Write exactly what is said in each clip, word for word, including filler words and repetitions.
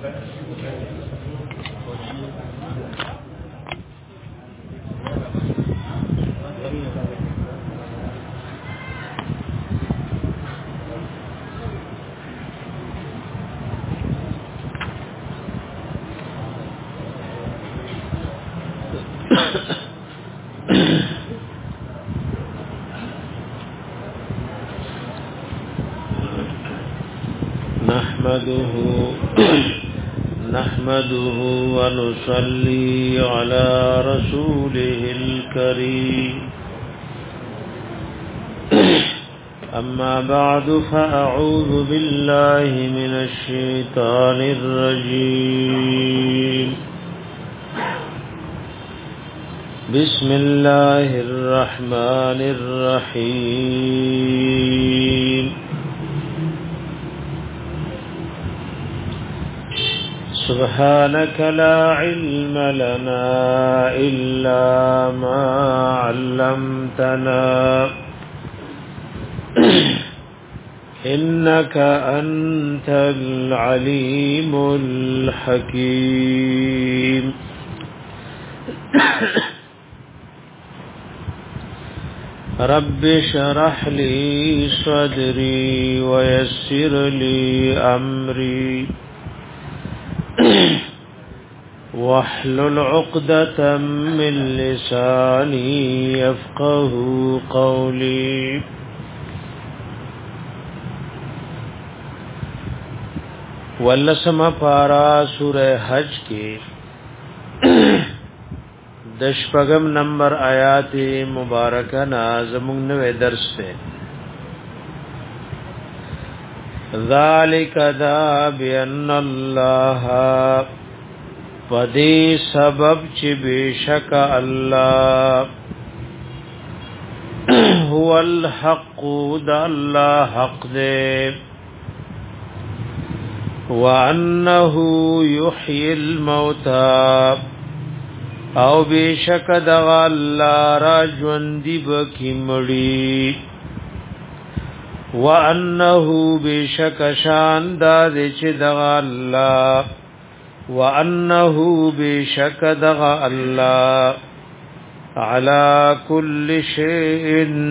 نحمده نحمده ونصلي على رسوله الكريم أما بعد فأعوذ بالله من الشيطان الرجيم بسم الله الرحمن الرحيم سبحانك لا علم لنا إلا ما علمتنا إنك أنت العليم الحكيم رب اشرح لي صدري ويسر لي أمري واحلل عقدة من لساني يفقه قولي ولسم پارا سورہ حج کے دشپغم نمبر آیات مبارکہ نازمون نوے درس سے ذالک دا بأن اللہ پدی سبب چی بیشک اللہ هو الحق دا اللہ حق دے وَأَنَّهُ يُحْيِي الْمَوْتَى او بیشک دغا اللہ را جوندی بکی مڑی وَأَنَّهُ بیشک شان داد چی دغا اللہ وَأَنَّهُ بیشک دغا اللہ عَلَى كُلِّ شَيْءٍ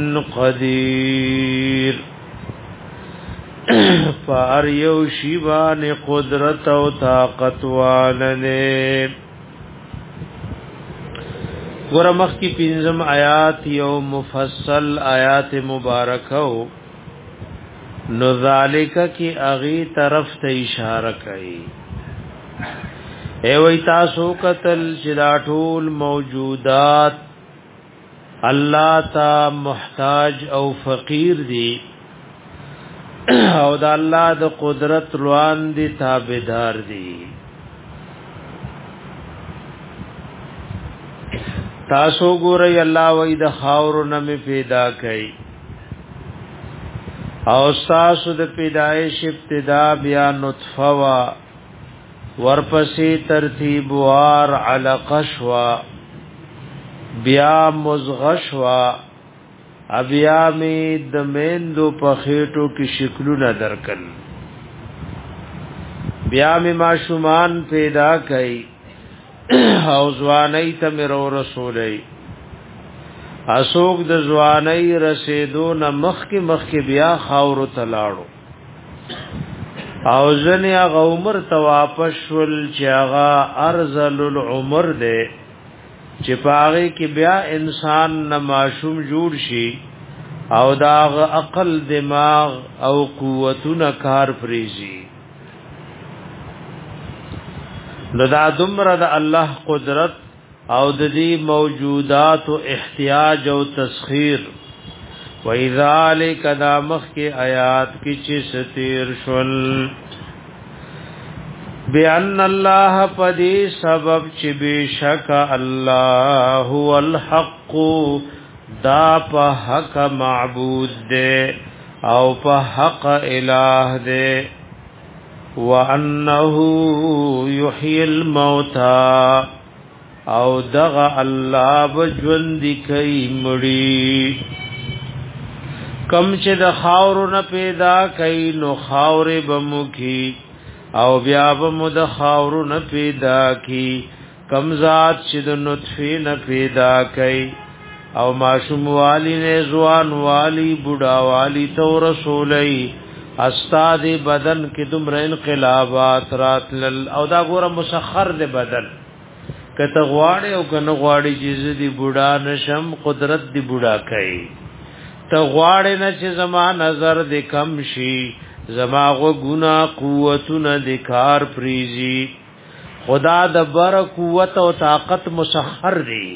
قَدِيرٌ فار یو شیبان قدرت او طاقت والنے ورمخ کی پنزم آیات یو مفصل آیات مبارکو نذالک کی اغی طرف ته اشارہ کئی اے وی تاسو قتل چدا ټول موجودات اللہ تا محتاج او فقیر دی او دا الله د قدرت روان دي تابعدار دي تاسو ګورئ الله وې د خاور نم پیدا کړي او تاسو د پیدایش ابتدا بیا نطفه وا ورپسې ترتیب وار علقه شوا بیا مزغشوا ابیا می د میندو په خېټو کې شکلونه درکل بیا می ماشومان پیدا کړي او ځواني ته مرو رسولي اسوک د ځواني رسیدو نه مخ کې مخ کې بیا خاور تلاړو او ځنه هغه عمر ته واپس ول چې هغه ارذل العمر ده چې پاره کې بیا انسان نه معصوم جوړ شي او داغ عقل دماغ او قوتونه کار فریزي نو دا دمر د الله قدرت او د دې موجودات او احتیاج او تسخير وَإِذَلِكَ دامخ کې آیات کې چې ستیر شول بأن الله پدی سبب چې بشک الله هو الحق دا په حق معبود دے او په حق الہ دے وانه یحیی الموتى او دغه الله بجوند کی مړی کم چې د خاور نه پیدا کای نو خاور بمخی او بیا به مد خاورو نه پیدا کی کم ذات چې د نطفه نه پیدا کئ او ماشوم والی نے زوان والی بوډا والی تو رسولی استاد بدن کې دمر انقلابات راتل او دا ګوره مسخر دی بدن کته غواړي او کنه غواړي چې دی بوډا نشم قدرت دی بوډا کوي ته غواړي نه چې زما نظر دې کم شي زما غو ګنا قوتونه د کار پریزي خدا د بر قوت او طاقت مسخر دی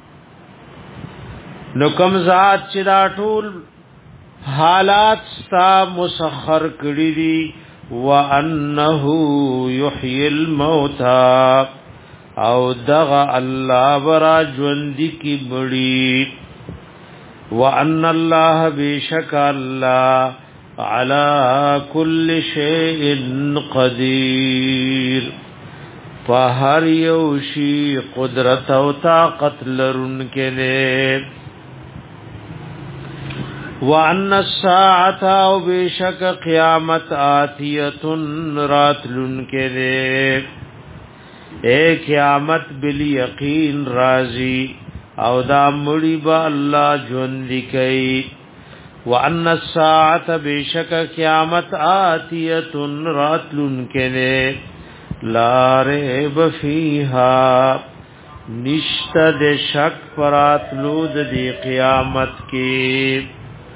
نو کم ذات چې دا ټول حالات ستا مسخر کړی دي وانه یحیی الموتى او دغه الله برا ژوند کی بڑی وان الله بیشک الله على كل شيء قدير فهر یوشی قدرت او طاقت لرونکې نه وان الساعه او بشک قیامت آتیه راتلن کې اے قیامت بل یقین راضی او دا مړی با الله ژوند کوي وان الساعه بشک قیامت آتیه راتلن کې لا ریب فیها نشتد شک پراتلود دی قیامت کی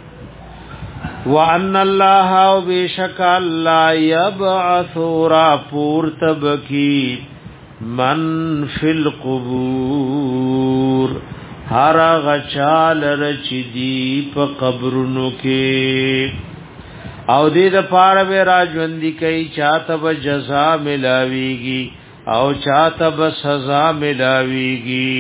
وان الله او بشک الله یبعث را پورتبکی من فی القبور هر غچال رچدی په قبرونو کې او دې د پاره به راځوندې کوي چاته به جزاء ملاويږي او چاته به سزا ملاويږي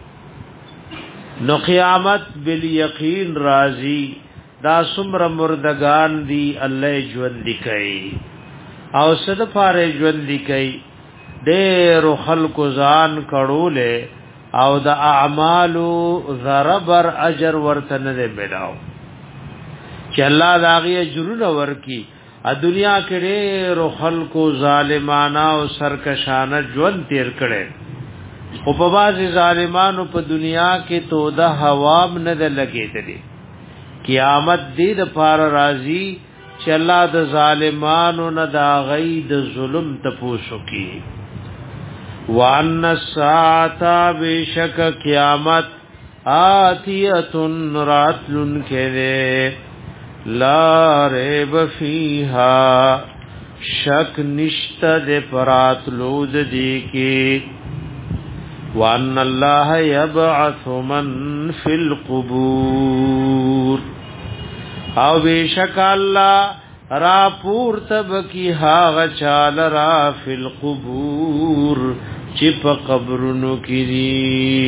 نو قیامت بل یقین راضی دا سمر مردگان دی الله ژوندې کوي او صد پاره ژوندې کوي ډېر خلق ځان کړولې او د اعمالو ضربر اجر ورته نه ملاو چې الله داغي اجرونه ورکی ا دنیا کې ډېر خلق ظالمانه او سرکشانه ژوند تیر کړي او په بازي ظالمانو په دنیا کې تو د هوام نه لګېدلې قیامت دې د پار راضي چې الله د ظالمانو نه دا غي د ظلم تپوسو کی وان الساعه بشک قیامت آتیه راتلن کړي لا ریب فیها شک نشت دے پراتلود دی کی وان اللہ یبعث من فی القبور او بیشک اللہ را پورتب کی حاغ چال را فی القبور چپ قبرنو کی دی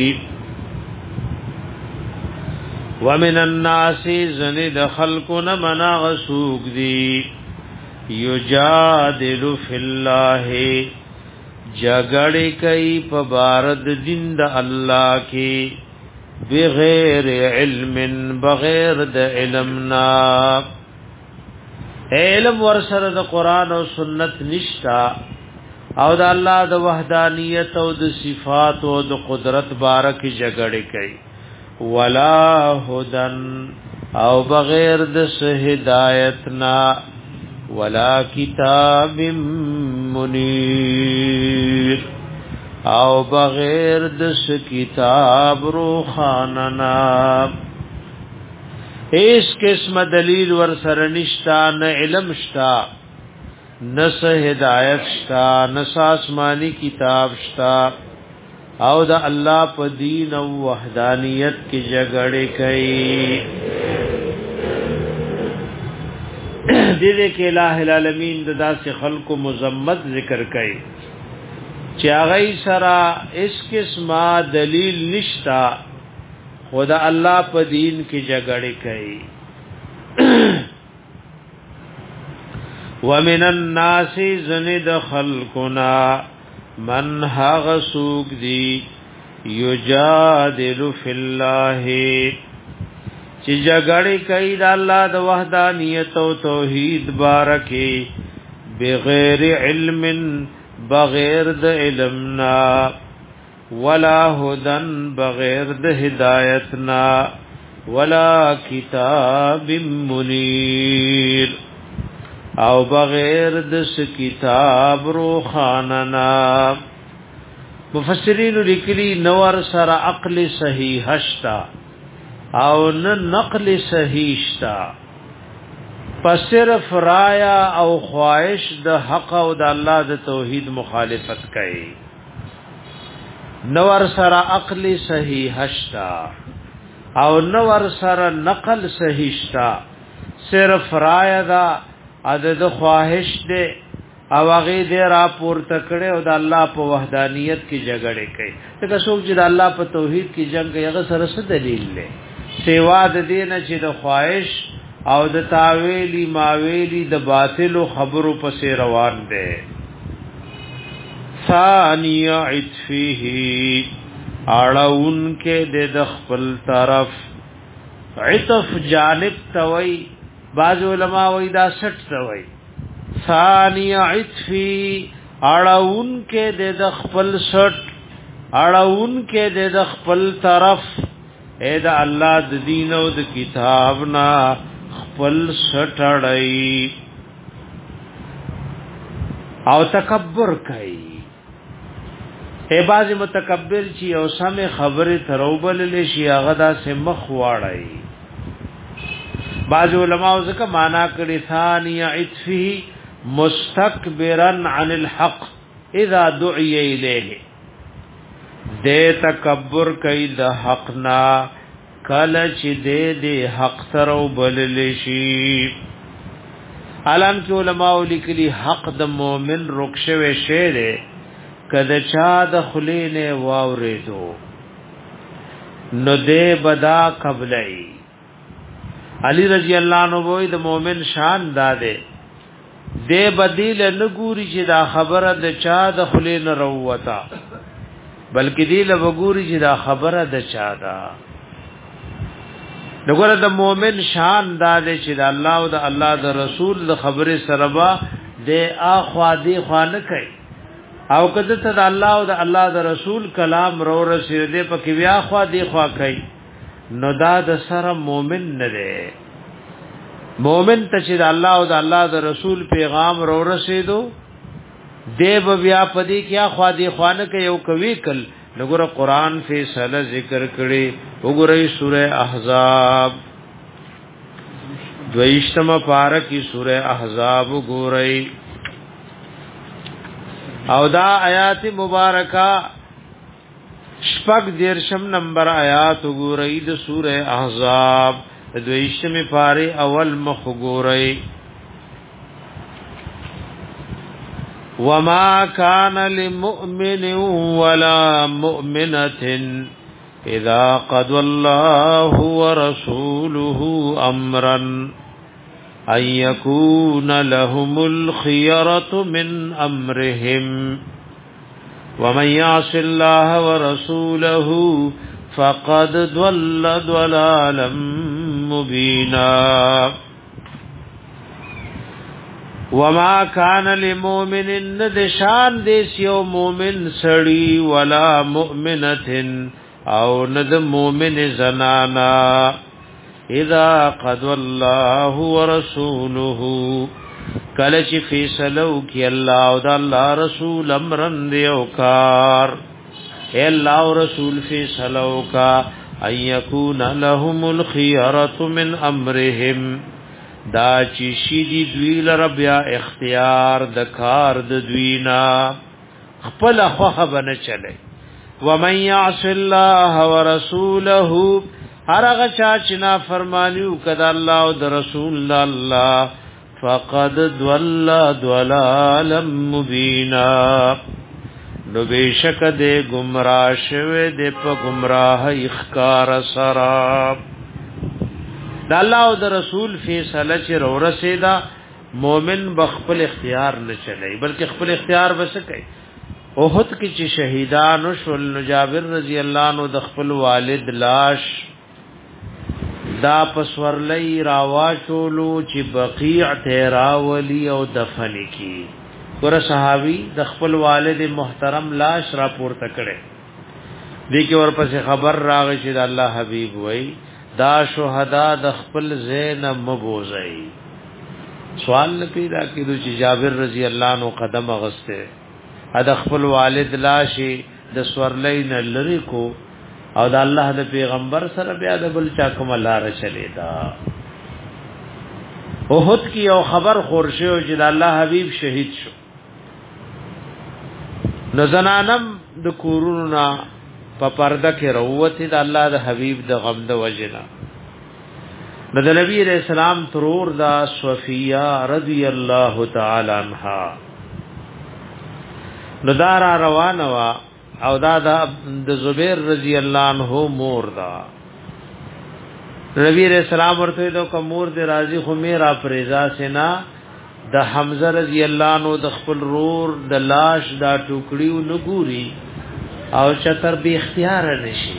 ومن الناس زند خلقنا منا غسوق دی یجادل فی اللہ جگڑی کئی پبارد دین دا اللہ کی بغیر علم بغیر د علمنا علم ورسره د قران او سنت نشتا او د الله د وحدانیت او د صفات او د قدرت بارک جگڑی کئی ولا هدن او بغیر د هدایتنا ولا کتاب منیر او بغیر د کتاب روخاننا اس قسم دلیل ور سره نشتا نه علم شتا نه هدایت شتا نه آسمانی کتاب شتا او دا الله په دین او وحدانیت کې جګړه کوي دې کې الٰه العالمین د داسې خلقو مذمت ذکر کوي چې هغه سره اس قسمه دلیل نشتا خدا الله په دین کې جګړه کوي ومن الناس زند خلقنا من هغ سوق دی یجادل فی الله چې جګړه کوي د الله د وحدانیت او توحید بارکه بغیر علم بغیر د علمنا ولا هدن بغیر د هدایتنا ولا کتاب منیر او بغیر د کتاب روخاننا مفسرین لیکلی نور سره عقل صحیح هشتا او نه نقل صحیح شتا پس صرف رایا او خواهش د حق او د الله د توحید مخالفت کوي نور سره عقل صحیح هشتا او نور سره نقل صحیح شتا صرف رایا دا عدد خواهش دے او هغه دې را پورته کړي او د الله په وحدانیت کې جګړه کوي څنګه څوک چې د الله په توحید کې جنگ کوي هغه سره څه دلیل لري سیوا د دین چې د خواهش او د تاویلی ماویلی د باطل خبرو پسې روان دي ثانی عطفه اړون کې د خپل طرف عطف جانب توي بعض علماء وی دا سٹ توي ثانی عطفی اڑاون کے دے د خپل سٹ اڑاون کے دے د خپل طرف اے دا اللہ د دین او د کتاب نا خپل سٹ اڑای او تکبر کئی اے باز متکبر چی او سم خبر تروبل لشی اغدا سے مخ واړی بعض علماء ذکر مانا کړي ثانی عطفه مستكبرا عن الحق اذا دعي اليه دے تکبر کوي د حق نا کله چې دې دې حق ترو بلل شي علم کې علماء لیکلي حق د مؤمن رخصوي شه ده کله چا د خلینه واورېدو نو دې بدا قبلای علی رضی اللہ عنہ وې د مؤمن شان داده دې بدیل نګوري چې دا خبره د چا د خلین وروتا بلکې دې له وګوري چې دا خبره د چا دا دغه د مؤمن شان داده چې د الله او د الله د رسول د خبره سره با د اخوا دې خوانه کوي او کده ته د الله او د الله د رسول کلام رو رسیدې په کې بیا خوا دې خوا کوي نو دا د سره مومن نه دی مومن ته چې الله او د الله د رسول پیغام رو رسیدو دیو بیا پدې کیا خوا دی خوانه کې یو کوي کل وګوره قران فیصله ذکر کړي وګوره سوره احزاب دویشتمه پارا کی سوره احزاب وګورئ او دا آیات مبارکه شپږ دیرشم نمبر آیات وګورئ د سوره احزاب دویشتمه پاره اول مخ وګورئ وما كان لمؤمن ولا مؤمنة اذا قضى الله ورسوله امرا ان يكون لهم الخيرة من امرهم ومن يعص الله ورسوله فقد ضل ضلالا مبينا وما كان لمؤمن ندشان دیس یو مؤمن سړی ولا مؤمنه او ند مؤمن زنانا اذا قضى الله ورسوله کله چې فیصلو کې الله او د الله رسول امرن دیو کار اے الله او رسول فیصلو کا ايكون لهم الخيرة من امرهم دا چې شي دوی لره بیا اختیار د کار د دوینا خپل خوخه بنه چلے ومن يعص الله ورسوله هرغه چا چې نا فرمانیو کده الله او د رسول الله فقد ضل ضلالا مبینا نو بشک دې گمراه شوه دې په گمراه اخکار سراب د الله او د رسول فیصله چې رو رسیدا مؤمن بخپل اختیار نه چلای بلکې خپل اختیار بس کوي اوحد کې چې شهیدان شول جابر رضی الله عنه د خپل والد لاش دا پسورلی راوا چولو چې بقیع تیراولی او دفن کی ور صحابي د خپل والد محترم لاش را پورته کړي دې کې ورپسې خبر راغی چې د الله حبيب وای دا شهدا د خپل زین مبوزي سوال پیدا کړو چې جابر رضی الله عنه قدم اغسته د خپل والد لاش د سورلین لری کو او د الله د پیغمبر سره بیا د بل چا کوم لار چلی دا احد کی او خبر خورشه او چې د الله حبیب شهید شو نو زنانم د کورونو په پرده کې روته د الله د حبیب د غم د وجنا نو د نبی رسول الله ترور دا صفیہ رضی الله تعالی عنها نو دارا روانه وا او دا د زبیر رضی الله عنه مور دا نبی رسول الله ورته دو کوم مور دې راضی خو میرا پرزا سینا د حمزه رضی الله عنه د خپل رور د لاش دا ټوکړیو نګوري او چتر به اختیار نشي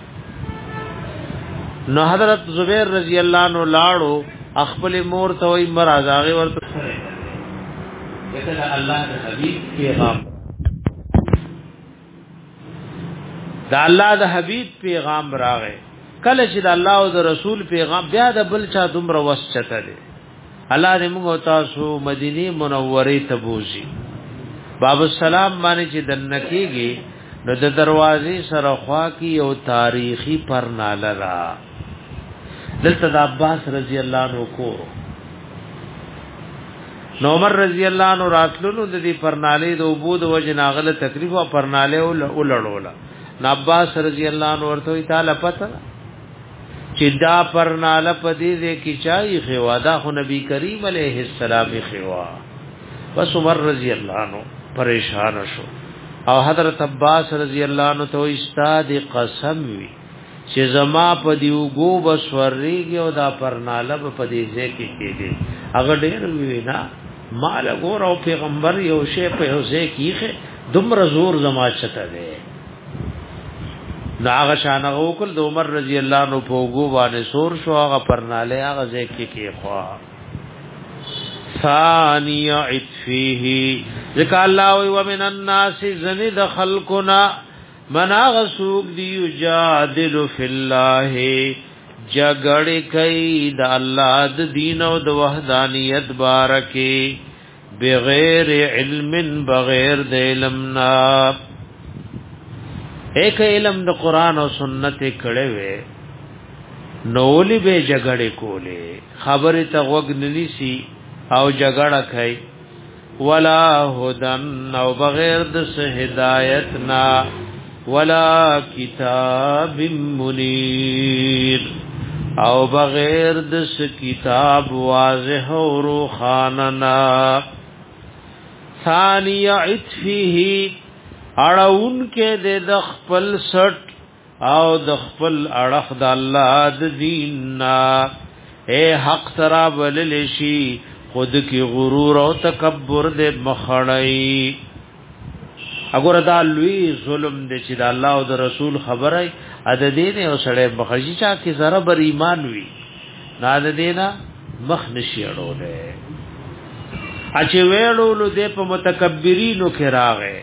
نو حضرت زبیر رضی الله عنه لاړو خپل مور ته وي مرزاغه ورته کله الله د حبیب پیغام دا الله د حبیب پیغام راغې کله چې د الله او د رسول پیغام بیا د بل چا دومره وسچته دي الله دې موږ تاسو مدینه منوره ته بوزي باب السلام باندې چې دنکیږي نو د دروازې سره خوا کی او تاریخی پرناله را دلته د عباس رضی الله عنه کو نو عمر رضی الله عنه راتلو د دې پرناله د عبود وجناغله تکلیف او پرناله ولړوله نو عباس رضی الله عنه ورته تعالی پته چې دا پرناله پدې دې کی چای خوا دا خو نبی کریم علیه السلام خوا بس عمر رضی الله عنه پریشان شو او حضرت عباس رضی الله عنه ته استاد قسم وی چې زما په دیو گو بسوریږي او دا پرناله په دې ځکه کېږي هغه ډېر وینا مال ګور او پیغمبر یو شی په یو ځکه کېږي دومره زور زما چته دی ناغه شان غوکل د عمر رضی الله عنه په وګو باندې سور شو هغه پرناله هغه ځکه کې خوا ثانی عطفه ذکر الله و من الناس زنید خلقنا من غسوق دی یجادل فی الله جګړه کوي د الله د دین او د وحدانیت بارکه بغیر علم بغیر د علمنا ایک علم د قران او سنت کړه وې نولی به جګړه کوله خبره ته وګنلی سي او جګړه کوي ولا هدن او بغیر د هدایت نا ولا کتاب منیر او بغیر د کتاب واضح او روخاننا ثانی عطفه اړهون کې د خپل سټ او د خپل اړه د الله د دین نا اے حق سرا ولل شي خود کی غرور او تکبر دې مخړی اگر دا لوی ظلم دې چې د الله او د رسول خبره ا د دین او سړی مخړی چا کې زره بر ایمان وی نه د دینا مخ نشي اړوله اچ ویلو دې په متکبرینو کې راغې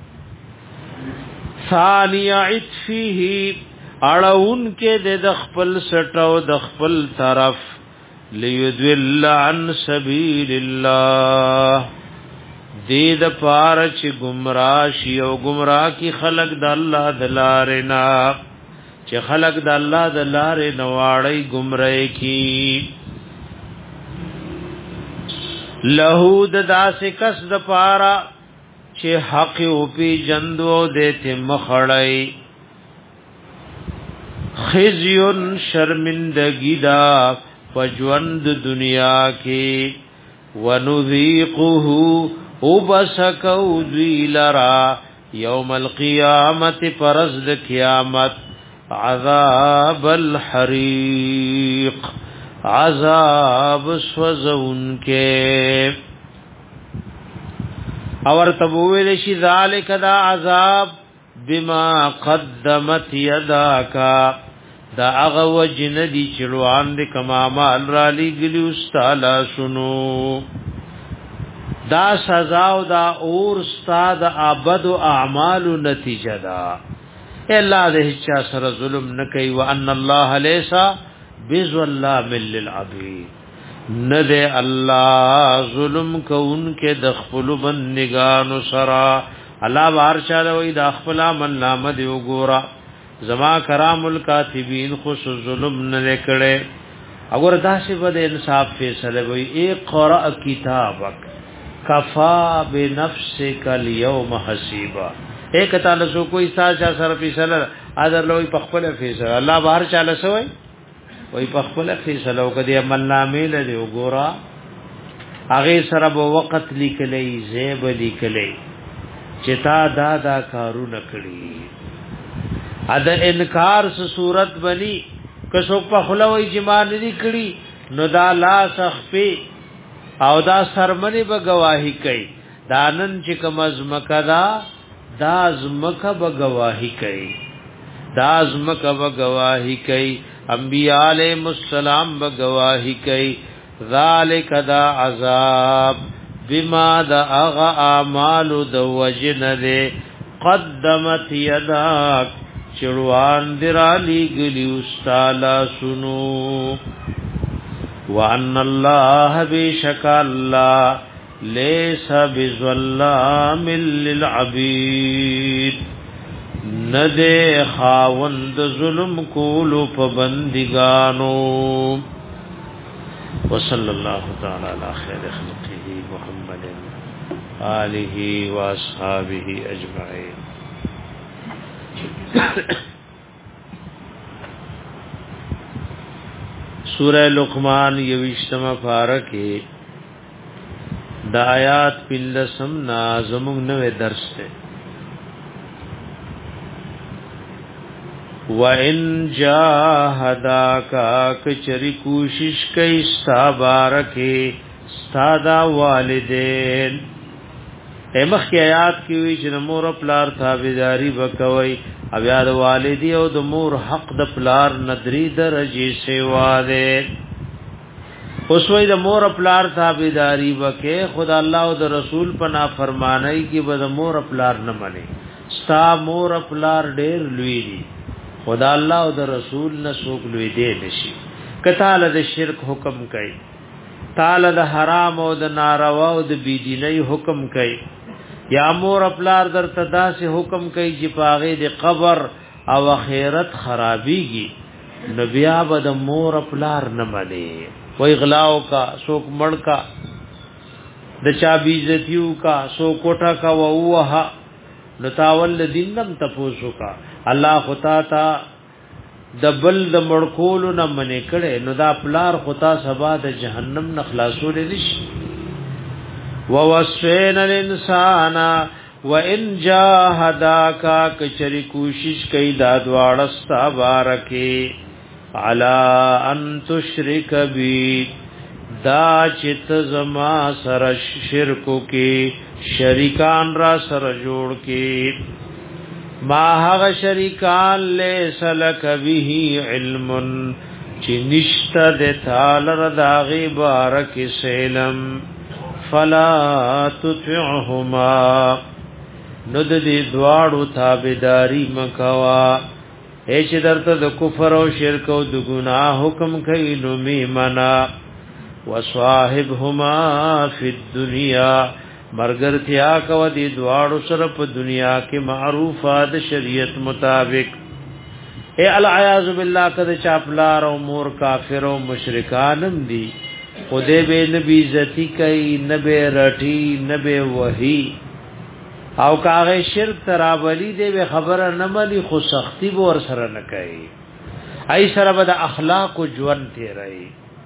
ثانی عطفه اړهون کې د خپل سټو د خپل طرف ليذل عن سبيل الله دې د پار چې گمراه شي او گمراه کی خلق د الله د لارې نه چې خلق د الله د لارې نه واړی گمراه کی له د داسې کس د پارا چې حق او پی جندو دته مخړای خزیون شرمندگی دا پجوند دنیا کې ونذيقه وبسكو ذیلرا یوم القیامت پرز د قیامت عذاب الحریق عذاب سوزون کې اور تبویل شی ذالک دا عذاب بما قدمت یداکا دا هغه وجن دي چلوان دي کما مال را لګلی استالا سنو دا سزا او دا اور استاد عبد او اعمال نتیجه دا الا ده چا سره ظلم نکي وان الله ليس بظلام للعبيد ندے الله ظلم کون کې د خپل بندگانو سرا الله بار چاله وي د خپل من نام دی وګورا زما کرام الکاتبین خص ظلم نه کړي اگر داسې بد انصاف فیصله وي اقرا کتابک کفا بنفسک اليوم حسیبا ایک تعالی سو کوئی ساجا سره فیصله اذر لوی په خپل فیصله الله بار چاله سوی وای په خپل فیصله وکړي عمل نامې له وګورا هغه سره به وخت لیکلې زیب لیکلې چتا دادا کارونه کړی ادا انکار س صورت بنی کڅو په خلوی جما نه کړی نو دا لا سخفي او دا سرمنی به گواہی کوي دانن چې کوم ازمکه دا دا ازمکه به گواہی کوي دا ازمکه به گواہی کوي انبیاء علیہ السلام به گواہی کوي ذالک دا عذاب بما دا اغا اعمال د وجن دے قدمت یداک چړوان درالی گلی استالا سنو وان الله بشک الله ليس بظلام للعبید ندے خاوند ظلم کولو پبندگانو وصلی اللہ تعالی علی خیر خلقه محمد آلہ واصحابہ اجمعین سورہ لقمان یوشتم پارکے دا آیات پلسم نازمون نوے درس تے وَإِن جَاهَدَاكَ کچری کوشش کئی ستا بارکے ستا دا والدین ایمخ کی آیات کی وی چې مور پلار تابعداري وکوي او یاد والدی او د مور حق د پلار ندری درجه سیوا ده اوس وی د مور پلار تابعداري وکي خدا الله او د رسول په نافرمانی کې به د مور پلار نه مني ستا مور پلار ډېر لوی دي خدا الله او د رسول نه سوق لوی دی نشي کتاله د شرک حکم کوي تعالی د حرام او د ناروا او د بيدینۍ حکم کوي یا مور خپلار در تدا سے حکم کوي چې پاغه د قبر او اخرت خرابيږي نبیا بد مور خپلار نه ملي وای غلاو کا سوک مړ کا د چا بیزتیو کا سو کوټه کا ووها نتاول دینم تپوسو کا الله خطا تا دبل د مړکول نه منې کړي نو دا پلار خطا سبا د جهنم نه خلاصول نشي ووصينا الانسان وان جاهداك کچری کوشش کوي دا دواړه ستا بارکه علا ان تشرک بی دا چت زما سر شرکو کې شریکان را سر جوړ کې ما هغه شریکان لیس لک به علم چې نشته د تعالی رضاغي بارک سلام فلا تطعهما ند دې دواړو تابعداري مکوا هیڅ درته د کفر او شرک او د ګناه حکم کوي نو می منا وصاحبهما فی الدنيا مرګرتیا کو دي دواړو سره په دنیا کې معروفات شریعت مطابق اے العیاذ بالله کده چاپلار او مور کافر او مشرکانم دي خدای به نبی عزتی کوي نبی رټی نبی وحی او کاغه شرک تراولی دی به خبره نه ملي خو سختی به ور سره نه کوي ای سره به د اخلاق او ژوند تیرای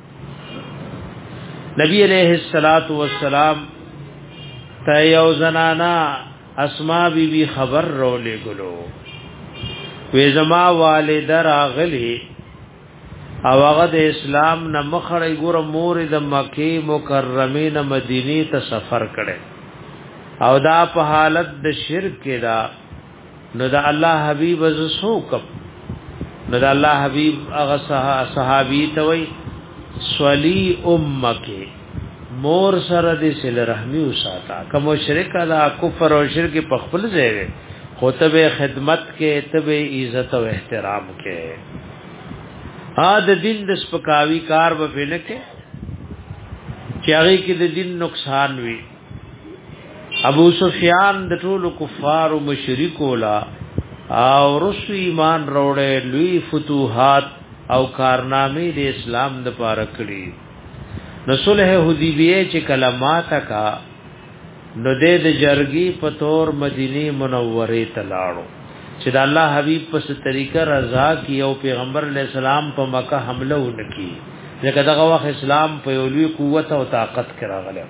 نبی علیہ الصلات والسلام تا یو زنانا اسماء بی بی خبر رو لے گلو وی زما والد راغلی او هغه د اسلام نه مخړی ګور مور د مکی مکرمه نه مدینی ته سفر کړي او دا په حالت د شرک کې دا نو دا الله حبیب ز سوکم نو د الله حبیب هغه صحابي ته وای سولی امکه مور سره د سل رحمی وساته کوم شرک دا کفر او شرک په خپل ځای خطبه خدمت کې تبه عزت او احترام کې ا د دین د سپکاوی کار به نه کې چاغي کې د دین نقصان وی ابو سفیان د ټولو کفار او مشرکو لا او رسو ایمان روړې لوی فتوحات او کارنامې د اسلام د پاره کړی نو صلح حدیبیه چې کلمات کا نو د جرګي په تور مدینه منوره ته لاړو چې د الله حبیب په طریقه رضا کی او پیغمبر علی السلام په مکه حمله ونکي ځکه دغه وخت اسلام په لوی قوت او طاقت کې راغله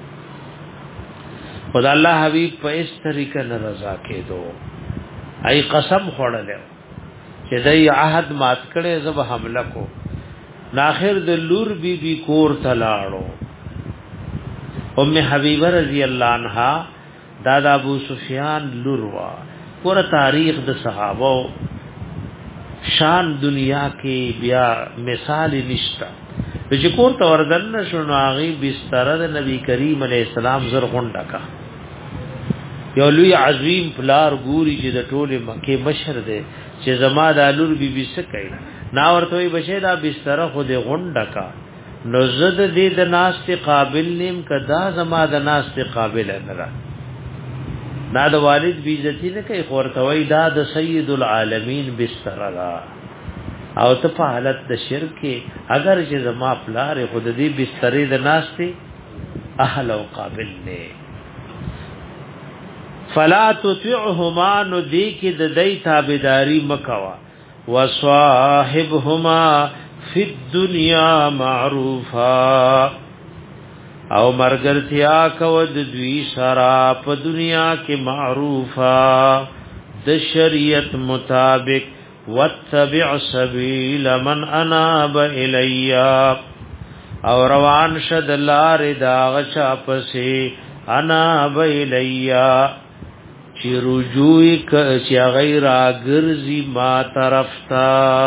خدای الله حبیب په اس طریقه نه رضا کېدو ای قسم خوړل چې دای عهد مات کړي زب حمله کو ناخر د لور بی بی کور تلاړو ام حبیبه رضی الله عنها دادا ابو سفیان لور وا ور تاریخ د صحابه شان دنیا کې بیا مثال نشتا چې کور ته وردن شنو هغه بستر د نبی کریم علیه السلام زر غونډه کا یو لوی عظیم پلار ګوري چې د ټوله مکه مشر دی چې زما د لور بی بی څه کوي نا ورته بشه دا بستر خو د غونډه کا نو زد دې د ناس ته قابل نیم کدا زما د ناس ته قابل نه را نا د والد بی عزتی نه کوي خورتوي دا د سید العالمین بستر را او ته په حالت د شرک اگر چې زما پلار خود دې بسترې د ناس ته اهل او قابل نه فلا تطعهما نو دی کی د دې تابعداري مکوا وصاحبهما فی الدنيا معروفا او مرګرتیا کو د دوی سرا په دنیا کې معروفا د شریعت مطابق واتبع سبیل من اناب الیا او روان شد لار دا غچا پسې اناب الیا چې رجوع ک چې غیر اگرزی ما طرف تا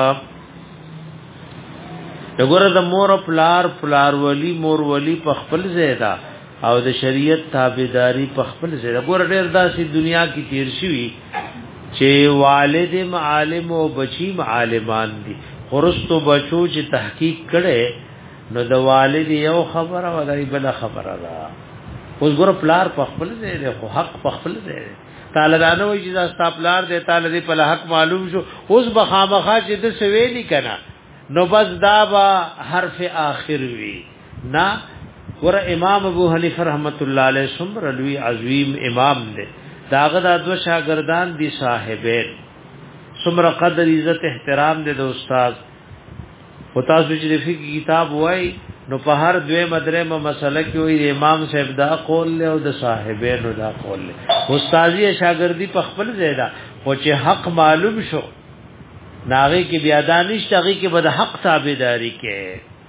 وګوره د مور پلار پلار ولی مور ولی په خپل زیاده او د شریعت تابعداري په خپل زیاده وګوره ډېر داسې دنیا کې تیر شوی چې والد معالم او بچی معالمان دي خرستو بچو چې تحقیق کړي نو د والد یو خبره او دای بل خبره ده اوس ګوره پلار په خپل زیاده خو حق په خپل زیاده تعالی دانه وی چې دا پلار دې تعالی دې په حق معلوم شو اوس بخامخا چې د سویلی کنا نو بس دا با حرف آخر وی نا ور امام ابو حنیفه رحمت الله علیه سمر لوی عظیم امام دے داغه د دو شاگردان دي صاحبین سمر قدر عزت احترام دے د استاد او تاسو چې فقہ کتاب وای نو په هر دوی مدره م مسله کې وی امام صاحب دا قول له او د صاحبین دا قول له استادی شاگردی په خپل زیاده او چې حق معلوم شو ناغي کې بیا دانش تاغي کې بد حق تابعداري کې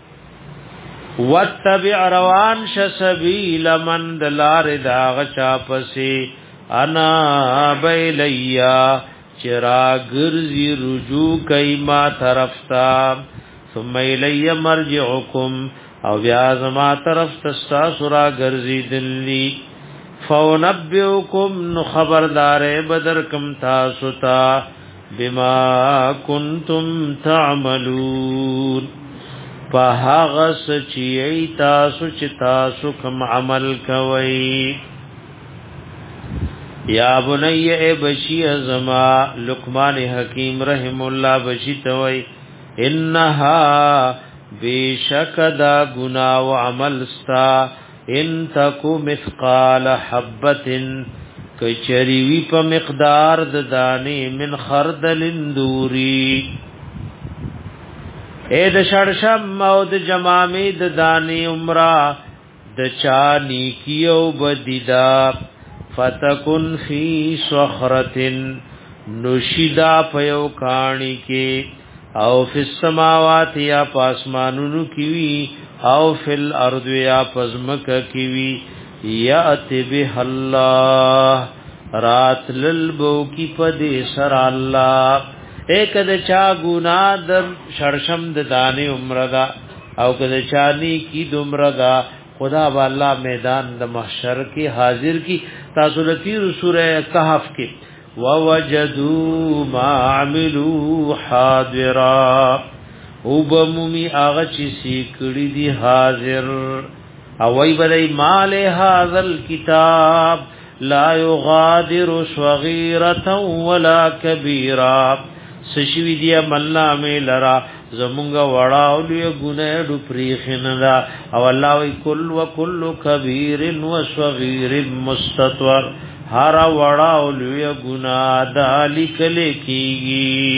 واتبع روان ش سبیل من دلار داغ چا پسې انا بیلیا چرا گرزی رجوع کای ما طرف تا ثم الی مرجعکم او بیا زما طرف تستا سرا گرزی دلی فونبئکم نو خبردار بدرکم تاسو تا بما کنتم تعملون فهغه سچي تاسو چې تاسو کوم عمل کوي یا بني ای بشی ازما لقمان حکیم رحم الله بشی توي انها بشکدا گنا و عمل ستا ان تکو مثقال حبه کچری وی په مقدار د دانې من خردل اندوري اے د شړشم او د جمامې د دانې عمره د چا نیکیو بدیدا فتکن فی صخرتن نشیدا پیو کانی کې او فی السماوات یا پاسمانونو کی وی او فی الارض یا پزمک کی وی یاتی به الله رات للبو کی پدې سر الله ایک د چا ګناه د شرشم د دانه عمر دا او کده چانی کی دمردا خدا والله میدان د محشر کې حاضر کی تاسو د تیر سوره کهف کې ووجدوا ما عملوا حاضرا او بمومی آغا چی سیکڑی دی حاضر او وی بدئی مال هذا الكتاب لا يغادر صغیرتا ولا کبیرا سشوی دی ملنا میں لرا زمونگا وڑاو لیو گناہ ڈو پریخن دا او اللہ وی کل و کل کبیر و صغیر مستطور ہر وڑاو لیو گناہ دا لکلے کیگی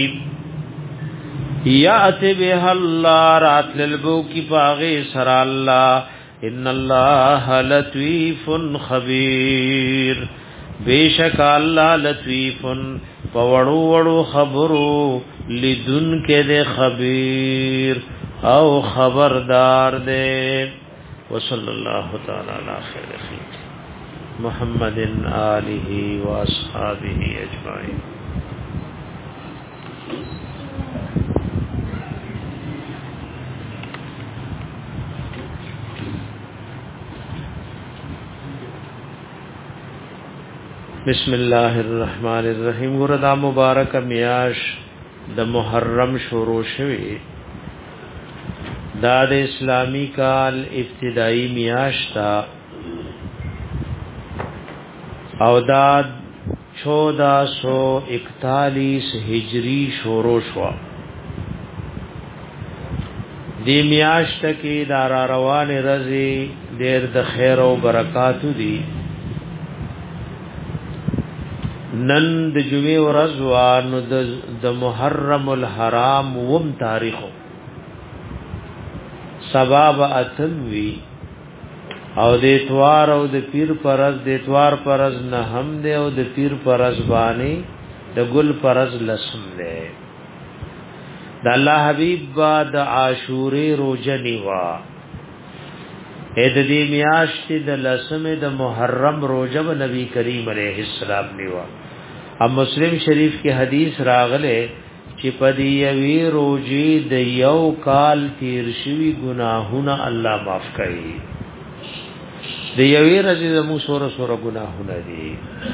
یات به الله رات للبو کی پاغه سر الله ان الله لطیف خبیر بیشک الله لطیف پوړو وړو خبرو لدن کې ده خبیر او خبردار ده وصلی الله تعالی علی خیر خلق محمد آله و اصحابہ اجمعین. بسم الله الرحمن الرحیم. وردا مبارک میاش د محرم شروع شوی دا د اسلامی کال ابتدائی میاش تا او دا چودہ سو اکتالیس ہجری شروع شوا. دی میاش تکی دارا روان رضی دیر د خیر و برکاتو دی. نن د جمعې ورځ وا نو د محرم الحرام وم تاریخو سبب اتنوی او د اتوار او د پیر پرز د اتوار پرز نه هم دی او د پیر پرز باندې د ګل پرز لسم دی. د الله حبیب با د عاشورې روزه نیوا اې د دې میاشتې د لسم د محرم روزه نبی کریم علیه السلام نیوا. اب مسلم شریف کی حدیث راغله چې پدی یوی روزي د یو کال تیر شوی گناهونه الله معاف کړي. د یوی ورځې زمو سوره سوره گناهونه دي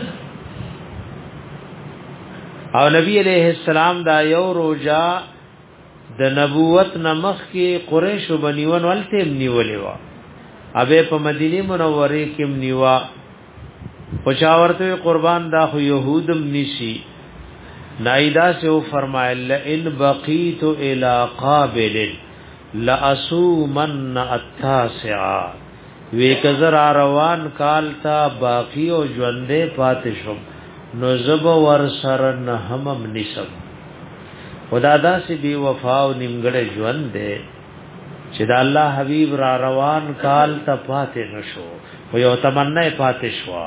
او نبی علیہ السلام دا یو روزه د نبوت نمخ کې قریش بنیون ولته نیولې وا اوبه په مدینه منوره کې نیوا پچاورته قربان دا خو يهودم نشي نایدا سے وہ فرمائے ان بقیت الى قابل لاسومن التاسع وی کزر روان کال تا باقی او ژوندې پاتې شم نو زب ور سره نه همم نسب خدادا سے بی وفا او نیمګړې ژوند دے چې دا الله حبیب را روان کال ته پاتې نشو خو یو تمنا پاتې شو.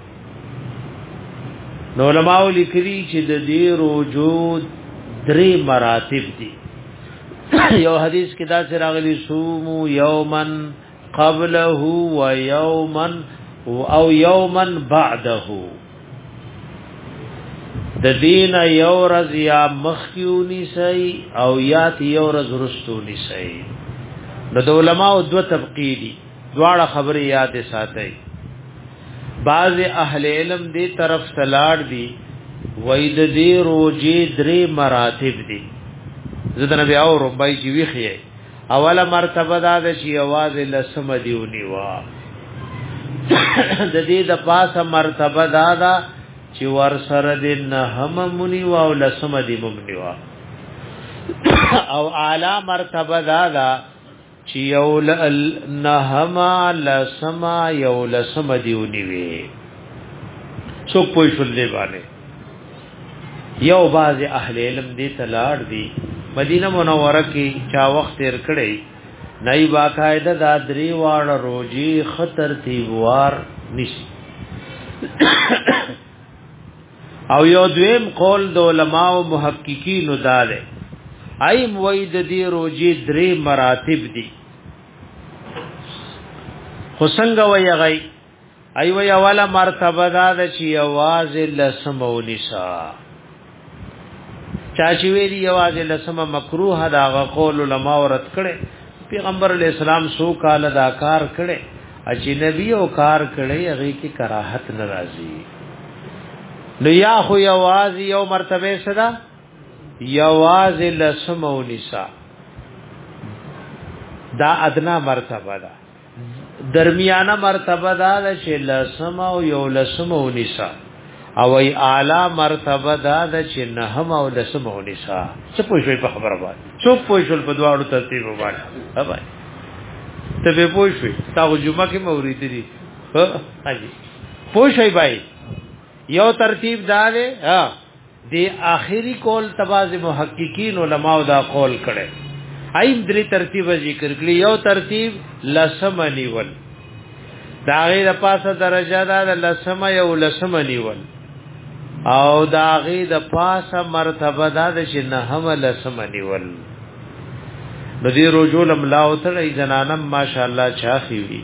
نو علماء لیکلي چې د دې روزو درې مراتب دي. یو حدیث کې دا چې راغلي صومو یومن قبله و یومن او یومن بعده د دین یو ورځ یا مخکیونی سي او یا یو ورځ رستونی سي. نو د علماء دو تفقیدی دواړه خبره یاد ساتي. بعض اهل علم دې طرف تلاړ دي وید دې روزي درې مراتب دي. زده نبی او ربای چې ویخی اوله مرتبه دا چې आवाज لسم دیونی وا د دې د پاسه مرتبه دا دا چې ور سره دې نه هم مونی وا او لسم دی مونی وا او اعلی مرتبه دا دا چې یو نهما لسما یو لسم دیونی وی څو پوي شول دی باندې. یو باز اهل علم دې تلاړ دي مدینه منوره کې چا وخت تیر کړي نئی باقاعده دا درې واړه روزي خطر تیوار نشي. او یو دویم قول د علماء او محققین داله ایم وید دی روزي درې مراتب دي. خو څنګه وی غي ای وی اوله مرتبه دا چې आवाज لسمو نساء چا چې ویلی یوازې لسمه مکروه دا قول علماء ورت کړي پیغمبر علی السلام سو کال دا کار کړي چې نبی او کار کړي هغه کې کراهت ناراضي نو یا خو یوازې یو مرتبه صدا یوازې لسمه او نساء دا ادنا مرتبه ده درمیانه مرتبه ده چې لسمه او یو لسمه او نساء او ای اعلی مرتبه ده چې نهم او لسمه او نساء څه پوښوي په خبره باندې څو پوښول په دواړو ترتیب باندې ها بھائی ته به پوښوي تاسو جمعه کې مورید دي ها حاجی پوښوي بھائی یو ترتیب دا ده ها دی آخری قول تباز محققین علماء دا قول کړي ایم درې ترتیب ذکر کړي یو ترتیب لسم نیول دا غیر پاسه درجه دا لسم یو لسم نیول او دا غیر د پاسه مرتبه دا چې نه هم لسم نیول نو دی رجل املاو ته زنانم ماشاءالله چاخي وی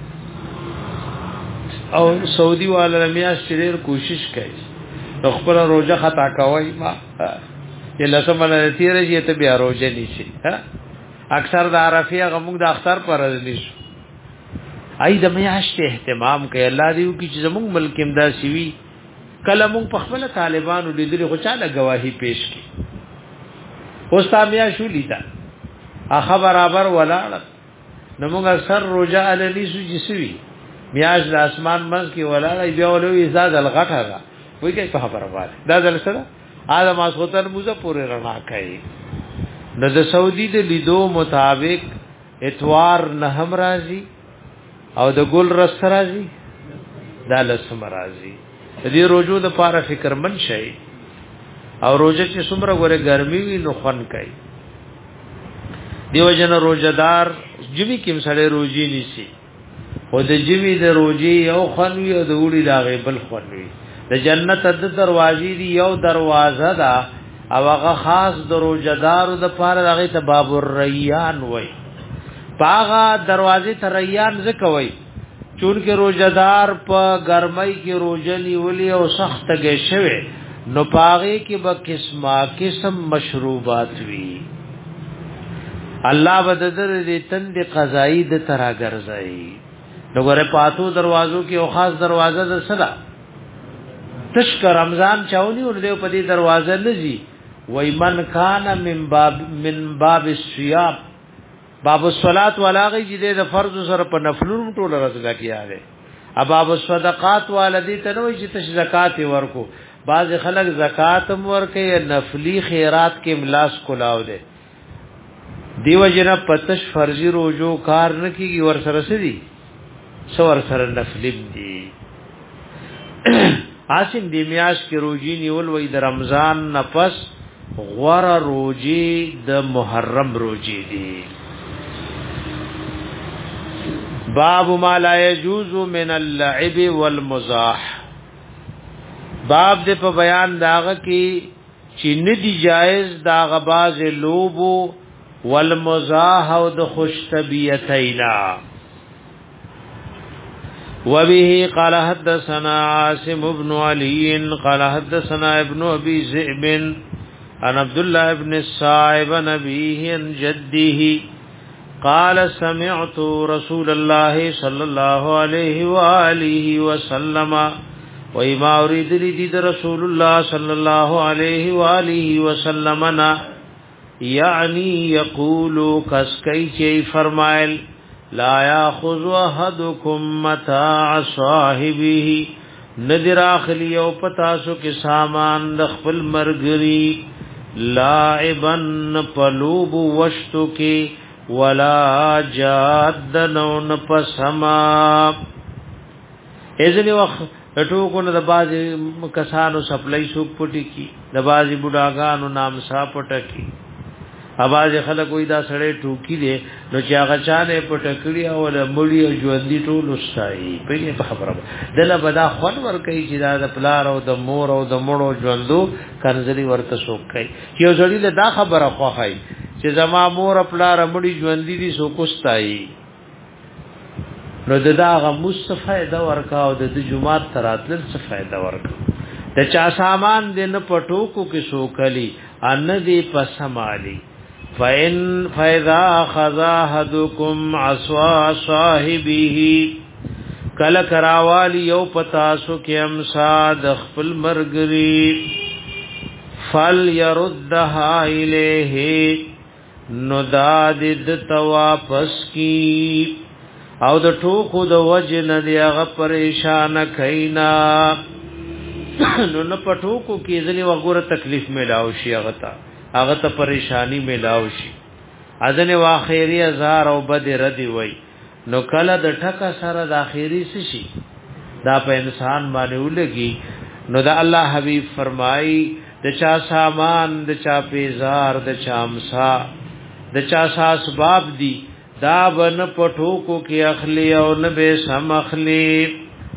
او سعودي والا میاش ډېر کوشش کوي خپل روزه خطا کوي ما یله سمونه تیر شي ته بیا روزه نشي ها اکثر د عرفیه غموږ د اختر پر نشي اې د میاشت اهتمام کوي الله دې کی چې زموږ ملک امدا شي کله موږ په خپل طالبانو لیدل خو چاله گواہی پیش کی اوس تا میا شو لیدا اخ برابر ولاړ نو موږ اکثر روزه علي سو جسوي میاش د اسمان منځ کې ولاړ بیا ولوي زاد الغټه وای کی په خبره وای دا دل سره ادم اسوتن موزه پورې رڼا کوي نو د سعودي د لیدو مطابق اتوار نه هم راځي او د ګل رس راځي دا لسم راځي دې روزو د پاره فکر من شي او روزه چې څومره غره ګرمي وي نو خون کوي دیو جن روزدار جمی کیم سره روزي نيسي او د جمی د روزي یو خون وي او د وړي دا غیبل خون وي د جنت د دروازې دی یو دروازه ده او هغه خاص دروجدارو د پاره دغه ته باب الریان وای باغه دروازې ته ریان زکوي چون کې روزدار په ګرمۍ کې روزنی ولي او سخت کې شوه نو پاغه کې به قسمه قسم مشروبات وی الله بددر دې تند قضایی د ترا ګرځي نو ګره پاتو دروازو کې او خاص دروازه ده صدا تشک رمضان چاونی ور دیو په دې دروازه لذي وای من کان من باب من باب الصيام باب الصلات ولاغی چې د فرض سره په نفلونو ټول راځي کیاله اباب الصدقات والدی ته نو چې تش زکات ورکو بعض خلک زکات ورکه نفلی خیرات کې املاس کولاو دي دیو جنا پتش فرضی روزو کار نه کیږي ور سره سدي سو ور سره نفلی دي عاصم دی میاش کې روزي نیول وای د رمضان نفس غور روزي د محرم روزي دي باب ما لا يجوز من اللعب والمزاح باب دې په بیان داغه کې چې ندي جائز داغه باز لوبو والمزاح او د خوش طبيعتینا وبه قال حدثنا عاصم بن علي قال حدثنا ابن ابي ذئب عن عبد الله بن الصائب نبيه عن جده قال سمعت رسول الله صلى الله عليه واله وسلم وما اريد لدي رسول الله صلى الله عليه واله وسلم يعني يقول كسكي چي فرمایل لا ياخذ احدكم متاع صاحبه ندر اخلی او پتاسو کې سامان د خپل مرګري لاعبن پلوب وشتو کې ولا جادن پسما اذن وخت ټوکو نه د بازي کسانو سپلای سوق پټي کی د بازي بډاګانو نام صاحب پټ کی اواز خلک وې دا سړې ټوکی دي نو چې هغه چانه پټکړی او مړی او ژوندۍ ټول وستای په خبره دله بدا خون ور کوي چې دا د پلار او د مور او د مړو ژوندو کنځلي ورته سوق کوي یو ځړي له دا خبره خوخای چې زما مور پلار مړی ژوندۍ دي سوق وستای نو دغه مصطفی دا ورکا او د جمعات تراتل څه فائدہ ورکا د چا سامان دې نه پټوکو کې سوکلی ان دی پسمالی فین فاذا خذا احدکم عصا صاحبه کل کراوالی یو پتاسو کې امسا د خپل مرګري فل يردها الیه نو داد د واپس کی او د ټوکو د وجن دی هغه پریشان کینا نو نه پټوکو کې ځلې وګوره تکلیف ملاو شي هغه ته هغه ته پریشانی ملاو شي اذن واخیری هزار او بد ردی وای نو کله د ټکا سره د اخیری شي دا په انسان باندې ولګي نو دا الله حبیب فرمای د چا سامان د چا پیزار د چا امسا د چا اسباب دي دا بن پټوکو کې اخلي او نه به سم اخلي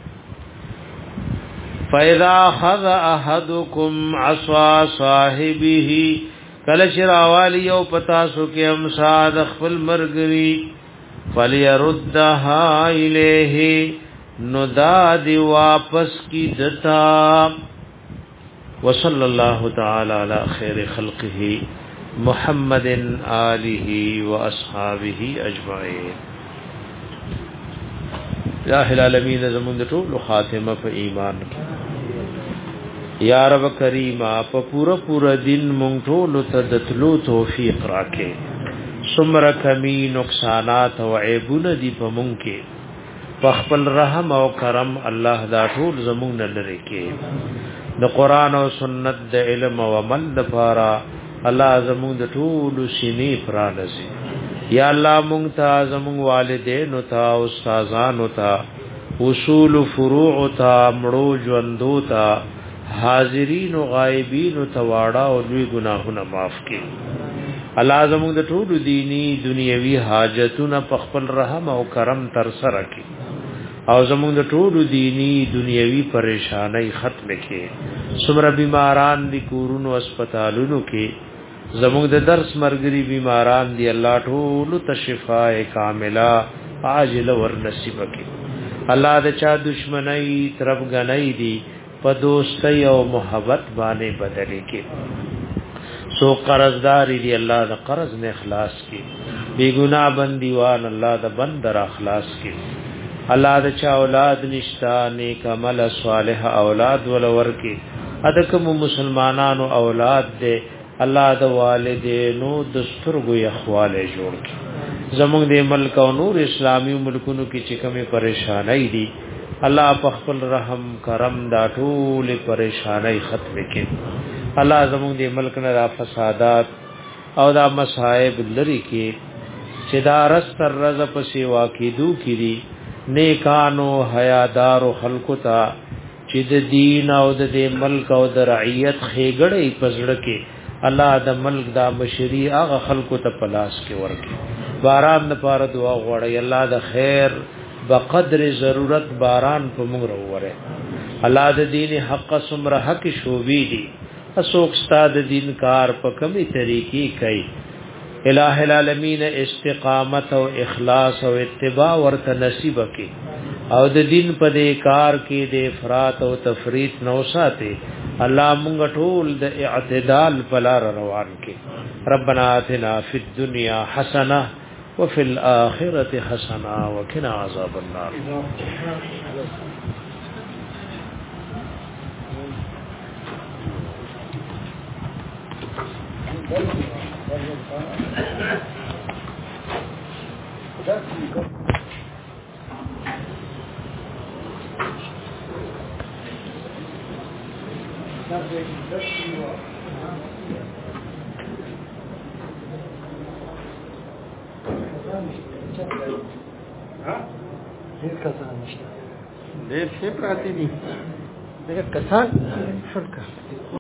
فاذا خذ احدكم عصا صاحبه کله شراوالی او پتا سو کې امسا د خپل مرګري فليردها الیه نو دا دی واپس کی دتا وصلی الله تعالی علی خیر خلقه محمد آله و اصحابه اجمعین. الہ العالمین زمون ټول خاتمه په ایمان کې یا رب کریم په پورا پورا دین مونږ ټول ته دتلو توفیق راکې سمر کمی نقصانات او عیبونه دی په مونږ کې په خپل رحم او کرم الله دا ټول زمون نه لري کې د قران او سنت د علم او عمل لپاره الله زمون د ټول سینې پرانځي یا الله مونږ ته زمون والدین او ته استادانو ته اصول فروع ته مړو ژوندو ته حاضرین او غایبین او تواړه او لوی ګناهونه معاف کړي. الله زمون د ټول دینی دنیوي حاجتونه په خپل رحم او کرم تر سره کړي او زمون د ټول دینی دنیوي پریشانای ختم کړي. څومره بیماران دي کورونو هسپتالونو کې زموږ د درس مرګري بیماران دي الله ټول ته شفاء کامله عاجله ور نصیب کړي. الله د چا دشمنی طرف غنۍ دي په دوستۍ او محبت باندې بدلې کړي. سو قرضدار دي الله د قرض نه اخلاص کړي. بی ګناه بنديوان الله د بندر اخلاص کړي. الله د چا اولاد نشتا نیک عمل صالح اولاد ولور کړي. ادکم مسلمانانو اولاد دې الله د والدینو د سترګو اخواله جوړ کړي. زموږ د ملک او نور اسلامي ملکونو کې چې کومه پریشانای دي الله په خپل رحم کرم دا ټول پریشانای ختم کړي. الله زموږ د ملک نه را فسادات او دا مصائب لري کې چې دا رستر رز په سیوا کې دو کړي نیکانو حیادار خلقو ته چې د دین او د ملک او د رعیت خېګړې پزړه کې الله د ملک دا بشری هغه خلقو ته پلاس کې ورکړي. باران لپاره دعا غواړي الله د خیر بقدر ضرورت باران په موږ وروره. الله د دین حق سمره حق شوبې دي اسوک استاد دین کار په کمی طریقې کوي. الہ العالمین استقامت او اخلاص او اتباع ورته نصیب کړي او د دین په دې کار کې د افراط او تفریط نو ساتي. الله مونږ ټول د اعتدال په لار روان کړي. ربنا آتنا فی الدنیا حسنه وفي الاخره حسنه وقنا عذاب النار. ډېر کسان نشته ډېر څه پراتی دي ډېر کسان شل